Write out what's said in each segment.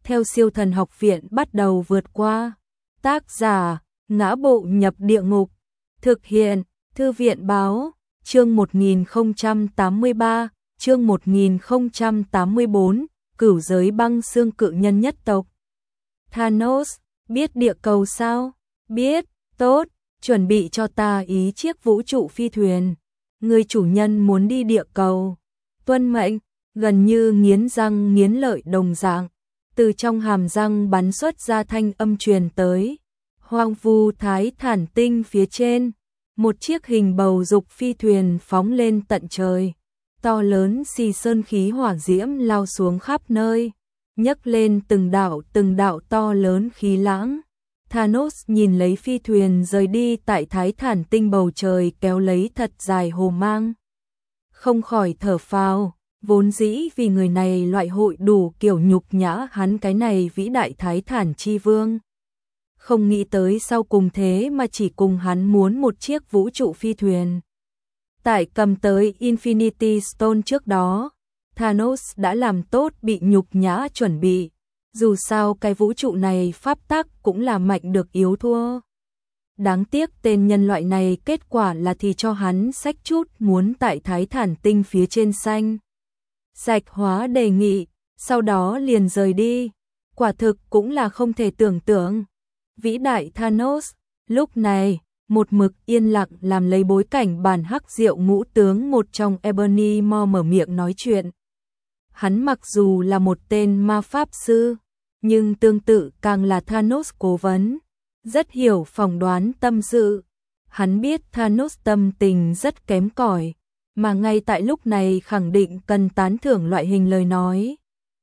theo siêu thần học viện bắt đầu vượt qua. Tác giả, Ngã Bộ Nhập Địa Ngục. Thực hiện, Thư viện Báo. Chương 1083, chương 1084, Cửu giới băng xương cự nhân nhất tộc. Thanos, biết địa cầu sao? Biết, tốt, chuẩn bị cho ta ý chiếc vũ trụ phi thuyền. Người chủ nhân muốn đi địa cầu. Tuân mệnh, gần như nghiến răng nghiến lợi đồng dạng. Từ trong hàm răng bắn xuất ra thanh âm truyền tới. Hoang vu Thái Thản tinh phía trên, một chiếc hình bầu dục phi thuyền phóng lên tận trời. To lớn xì sơn khí hỏa diễm lao xuống khắp nơi, nhấc lên từng đạo to lớn khí lãng. Thanos nhìn lấy phi thuyền rời đi tại Thái Thản tinh bầu trời kéo lấy thật dài hồ mang. Không khỏi thở phào, vốn dĩ vì người này loại hội đủ kiểu nhục nhã hắn cái này vĩ đại Thái Thản chi vương. Không nghĩ tới sau cùng thế mà chỉ cùng hắn muốn một chiếc vũ trụ phi thuyền. Tại cầm tới Infinity Stone trước đó, Thanos đã làm tốt bị nhục nhã chuẩn bị. Dù sao cái vũ trụ này pháp tắc cũng là mạnh được yếu thua. Đáng tiếc tên nhân loại này kết quả là thì cho hắn xách chút muốn tại Thái Thản tinh phía trên xanh. Sạch hóa đề nghị, sau đó liền rời đi. Quả thực cũng là không thể tưởng tượng. Vĩ đại Thanos, lúc này, một mực yên lặng làm lấy bối cảnh bản hắc diệu ngũ tướng một trong Ebony Maw mở miệng nói chuyện. Hắn mặc dù là một tên ma pháp sư, nhưng tương tự càng là Thanos cố vấn, rất hiểu phỏng đoán tâm sự. Hắn biết Thanos tâm tình rất kém cỏi, mà ngay tại lúc này khẳng định cần tán thưởng loại hình lời nói.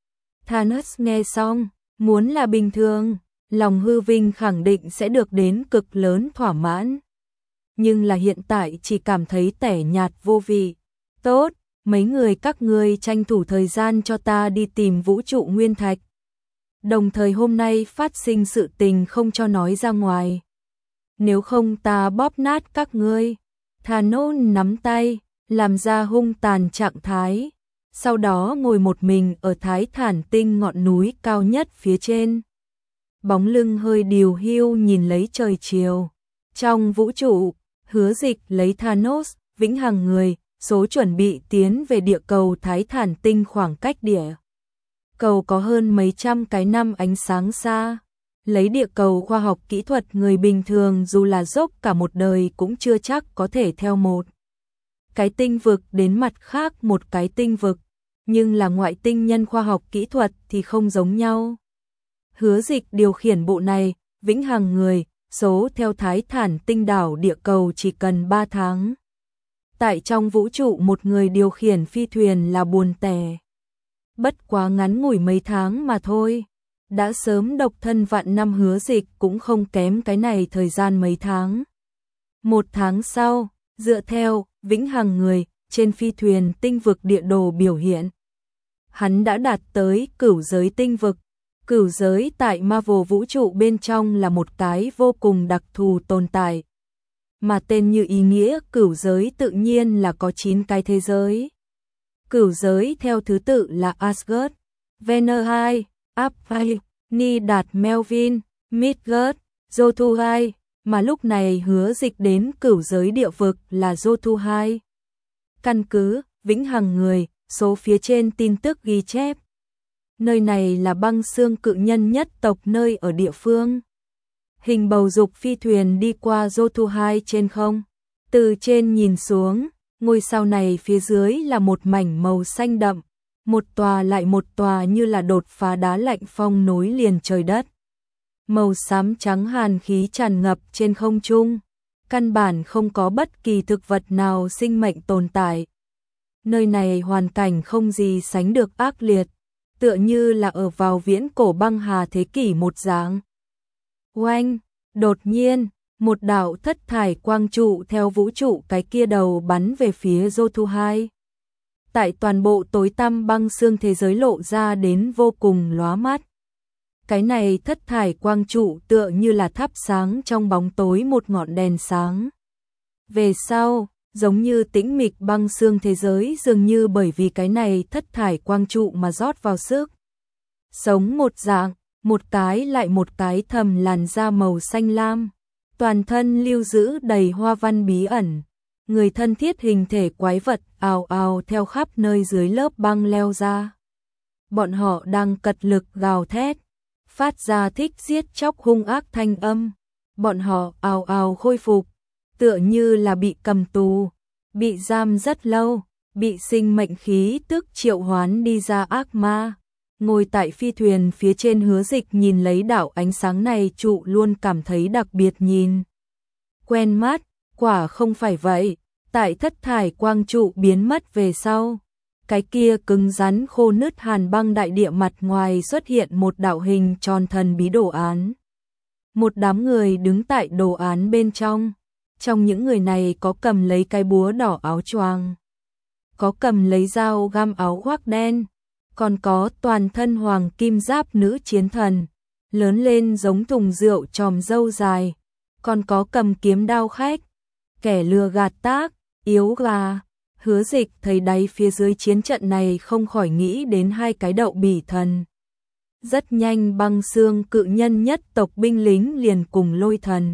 Thanos nghe xong, muốn là bình thường, lòng hư vinh khẳng định sẽ được đến cực lớn thỏa mãn. Nhưng là hiện tại chỉ cảm thấy tẻ nhạt vô vị. Tốt, mấy người các ngươi tranh thủ thời gian cho ta đi tìm vũ trụ nguyên thạch. Đồng thời hôm nay phát sinh sự tình không cho nói ra ngoài. Nếu không ta bóp nát các ngươi. Thanos nắm tay, làm ra hung tàn trạng thái. Sau đó ngồi một mình ở Thái Thản tinh ngọn núi cao nhất phía trên. Bóng lưng hơi điều hưu nhìn lấy trời chiều. Trong vũ trụ, Hứa Dịch lấy Thanos, vĩnh hằng người, số chuẩn bị tiến về địa cầu Thái Thản tinh khoảng cách địa cầu có hơn mấy trăm cái năm ánh sáng xa. Lấy địa cầu khoa học kỹ thuật người bình thường dù là dốc cả một đời cũng chưa chắc có thể theo một cái tinh vực đến mặt khác một cái tinh vực, nhưng là ngoại tinh nhân khoa học kỹ thuật thì không giống nhau. Hứa Dịch điều khiển bộ này, vĩnh hằng người, số theo Thái Thản tinh đảo địa cầu chỉ cần 3 tháng. Tại trong vũ trụ một người điều khiển phi thuyền là buồn tẻ. Bất quá ngắn ngủi mấy tháng mà thôi. Đã sớm độc thân vạn năm Hứa Dịch cũng không kém cái này thời gian mấy tháng. 1 tháng sau, dựa theo vĩnh hằng người trên phi thuyền tinh vực địa đồ biểu hiện, hắn đã đạt tới cửu giới tinh vực. Cửu giới tại Marvel vũ trụ bên trong là một cái vô cùng đặc thù tồn tại. Mà tên như ý nghĩa cửu giới tự nhiên là có 9 cái thế giới. Cửu giới theo thứ tự là Asgard, Venus, Apphai, Nidad Melvin, Midgard, Jotunheim, mà lúc này Hứa Dịch đến cửu giới địa vực là Jotunheim. Căn cứ vĩnh hằng người, số phía trên tin tức ghi chép. Nơi này là băng xương cự nhân nhất tộc nơi ở địa phương. Hình bầu dục phi thuyền đi qua Jotunheim trên không. Từ trên nhìn xuống, ngôi sao này phía dưới là một mảnh màu xanh đậm. Một tòa lại một tòa như là đột phá đá lạnh phong nối liền trời đất. Màu xám trắng hàn khí tràn ngập trên không trung. Căn bản không có bất kỳ thực vật nào sinh mệnh tồn tại. Nơi này hoàn cảnh không gì sánh được ác liệt. Tựa như là ở vào viễn cổ băng hà thế kỷ một dạng. Oanh, đột nhiên, một đạo thất thải quang trụ theo vũ trụ cái kia đầu bắn về phía Jotunheim. Tại toàn bộ tối tăm băng xương thế giới lộ ra đến vô cùng lóa mắt. Cái này thất thải quang trụ tựa như là thắp sáng trong bóng tối một ngọn đèn sáng. Về sau, giống như tĩnh mịch băng xương thế giới dường như bởi vì cái này thất thải quang trụ mà rót vào sức. sống một dạng, một cái lại một cái thầm làn da màu xanh lam, toàn thân lưu giữ đầy hoa văn bí ẩn. Người thân thiết hình thể quái vật ào ào theo khắp nơi dưới lớp băng leo ra. Bọn họ đang cật lực gào thét, phát ra thích giết chóc hung ác thanh âm. Bọn họ ào ào khôi phục, tựa như là bị cầm tù, bị giam rất lâu, bị sinh mệnh khí tức triệu hoán đi ra ác ma. Ngồi tại phi thuyền phía trên Hứa Dịch nhìn lấy đạo ánh sáng này trụ luôn cảm thấy đặc biệt nhìn quen mắt, quả không phải vậy. Tại thất thải quang trụ biến mất về sau, cái kia cứng rắn khô nứt hàn băng đại địa mặt ngoài xuất hiện một đạo hình tròn thần bí đồ án. Một đám người đứng tại đồ án bên trong những người này có cầm lấy cái búa đỏ áo choàng, có cầm lấy dao găm áo khoác đen, còn có toàn thân hoàng kim giáp nữ chiến thần, lớn lên giống thùng rượu tròm râu dài, còn có cầm kiếm đao khách, kẻ lừa gạt tác, yếu gà. Hứa Dịch thấy đáy phía dưới chiến trận này không khỏi nghĩ đến hai cái đậu bỉ thần. Rất nhanh băng xương cự nhân nhất tộc binh lính liền cùng Lôi Thần,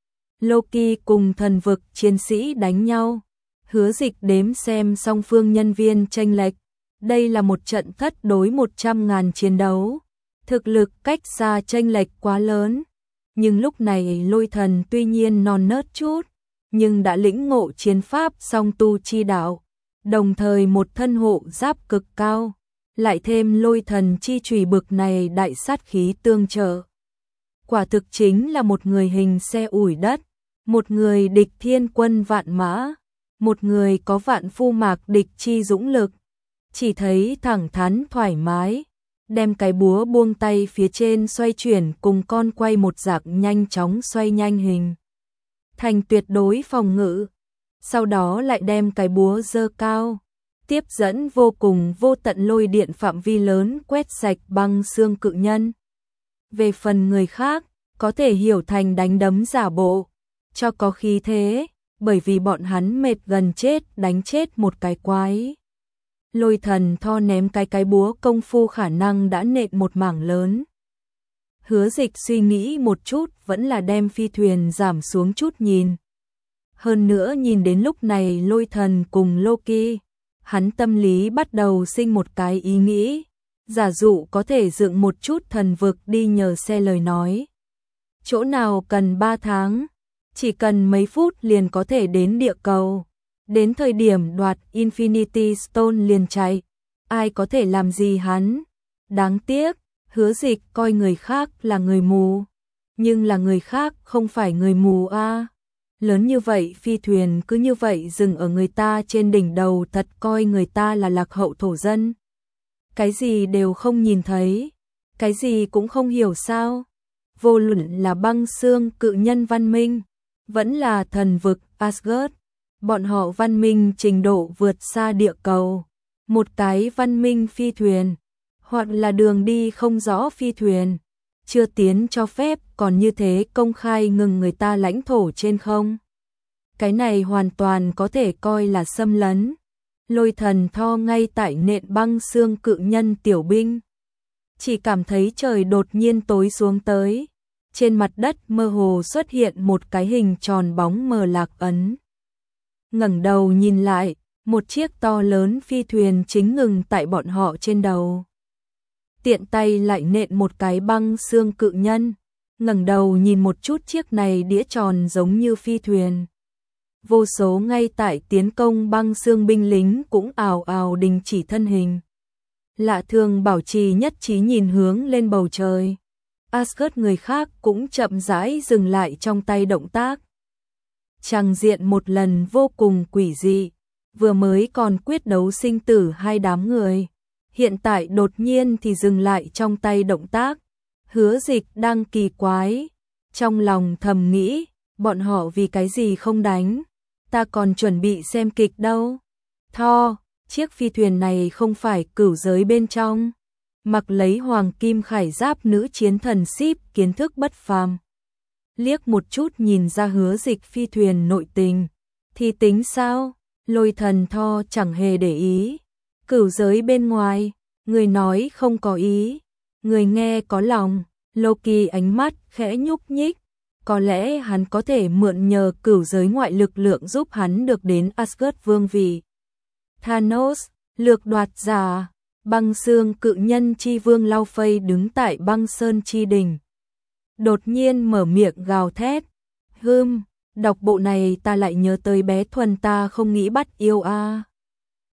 Loki cùng thần vực chiến sĩ đánh nhau. Hứa Dịch đếm xem song phương nhân viên chênh lệch. Đây là một trận thất đối 100.000 chiến đấu. Thực lực cách xa chênh lệch quá lớn. Nhưng lúc này Lôi Thần tuy nhiên non nớt chút, nhưng đã lĩnh ngộ chiến pháp song tu chi đạo, đồng thời một thân hộ giáp cực cao, lại thêm Lôi Thần chi chùy bực này đại sát khí tương trợ. Quả thực chính là một người hình xe ủi đất, một người địch thiên quân vạn mã, một người có vạn phu mạc địch chi dũng lực. Chỉ thấy thẳng thắn thoải mái, đem cái búa buông tay phía trên xoay chuyển cùng con quay một dạng nhanh chóng xoay nhanh hình thành tuyệt đối phòng ngự, sau đó lại đem cái búa giơ cao, tiếp dẫn vô cùng vô tận lôi điện phạm vi lớn quét sạch băng xương cự nhân. Về phần người khác, có thể hiểu thành đánh đấm giả bộ, cho có khí thế, bởi vì bọn hắn mệt gần chết đánh chết một cái quái. Lôi Thần Tho ném cái búa công phu khả năng đã nện một mảng lớn. Hứa Dịch suy nghĩ một chút vẫn là đem phi thuyền giảm xuống chút nhìn. Hơn nữa nhìn đến lúc này Lôi Thần cùng Loki, hắn tâm lý bắt đầu sinh một cái ý nghĩ. Giả dụ có thể dựng một chút thần vực đi nhờ xe lời nói. Chỗ nào cần 3 tháng, chỉ cần mấy phút liền có thể đến địa cầu. Đến thời điểm đoạt Infinity Stone liền chạy, ai có thể làm gì hắn. Đáng tiếc, Hứa Dịch coi người khác là người mù, nhưng là người khác không phải người mù a. Lớn như vậy phi thuyền cứ như vậy dừng ở người ta trên đỉnh đầu, thật coi người ta là lạc hậu thổ dân. Cái gì đều không nhìn thấy, cái gì cũng không hiểu sao. Vô luận là băng xương cự nhân văn minh, vẫn là thần vực Asgard, bọn họ văn minh trình độ vượt xa địa cầu. Một cái văn minh phi thuyền, hoặc là đường đi không rõ phi thuyền, chưa tiến cho phép còn như thế công khai ngừng người ta lãnh thổ trên không. Cái này hoàn toàn có thể coi là xâm lấn. Lôi Thần Tho ngay tại nện băng xương cự nhân tiểu binh, chỉ cảm thấy trời đột nhiên tối xuống tới. Trên mặt đất mơ hồ xuất hiện một cái hình tròn bóng mờ lạc ấn. Ngẩng đầu nhìn lại, một chiếc to lớn phi thuyền chính ngừng tại bọn họ trên đầu. Tiện tay lại nện một cái băng xương cự nhân, ngẩng đầu nhìn một chút chiếc này đĩa tròn giống như phi thuyền. Vô số ngay tại tiến công băng xương binh lính cũng ào ào đình chỉ thân hình. Lạ thường bảo trì nhất trí nhìn hướng lên bầu trời. Asgard người khác cũng chậm rãi dừng lại trong tay động tác. Tràng diện một lần vô cùng quỷ dị, vừa mới còn quyết đấu sinh tử hai đám người, hiện tại đột nhiên thì dừng lại trong tay động tác. Hứa Dịch đang kỳ quái, trong lòng thầm nghĩ, bọn họ vì cái gì không đánh, ta còn chuẩn bị xem kịch đâu. Tho, chiếc phi thuyền này không phải cửu giới bên trong, mặc lấy hoàng kim khải giáp nữ chiến thần ship kiến thức bất phàm. Liếc một chút nhìn ra Hứa Dịch phi thuyền nội tình, thì tính sao? Lôi Thần Tho chẳng hề để ý. Cửu giới bên ngoài, người nói không có ý, Người nghe có lòng, Loki ánh mắt khẽ nhúc nhích, có lẽ hắn có thể mượn nhờ cửu giới ngoại lực lượng giúp hắn được đến Asgard vương vị. Thanos, lược đoạt giả, băng xương cự nhân chi vương Lao Phây đứng tại băng sơn chi đỉnh. Đột nhiên mở miệng gào thét, đọc bộ này ta lại nhớ tới bé Thuần ta không nghĩ bắt yêu a.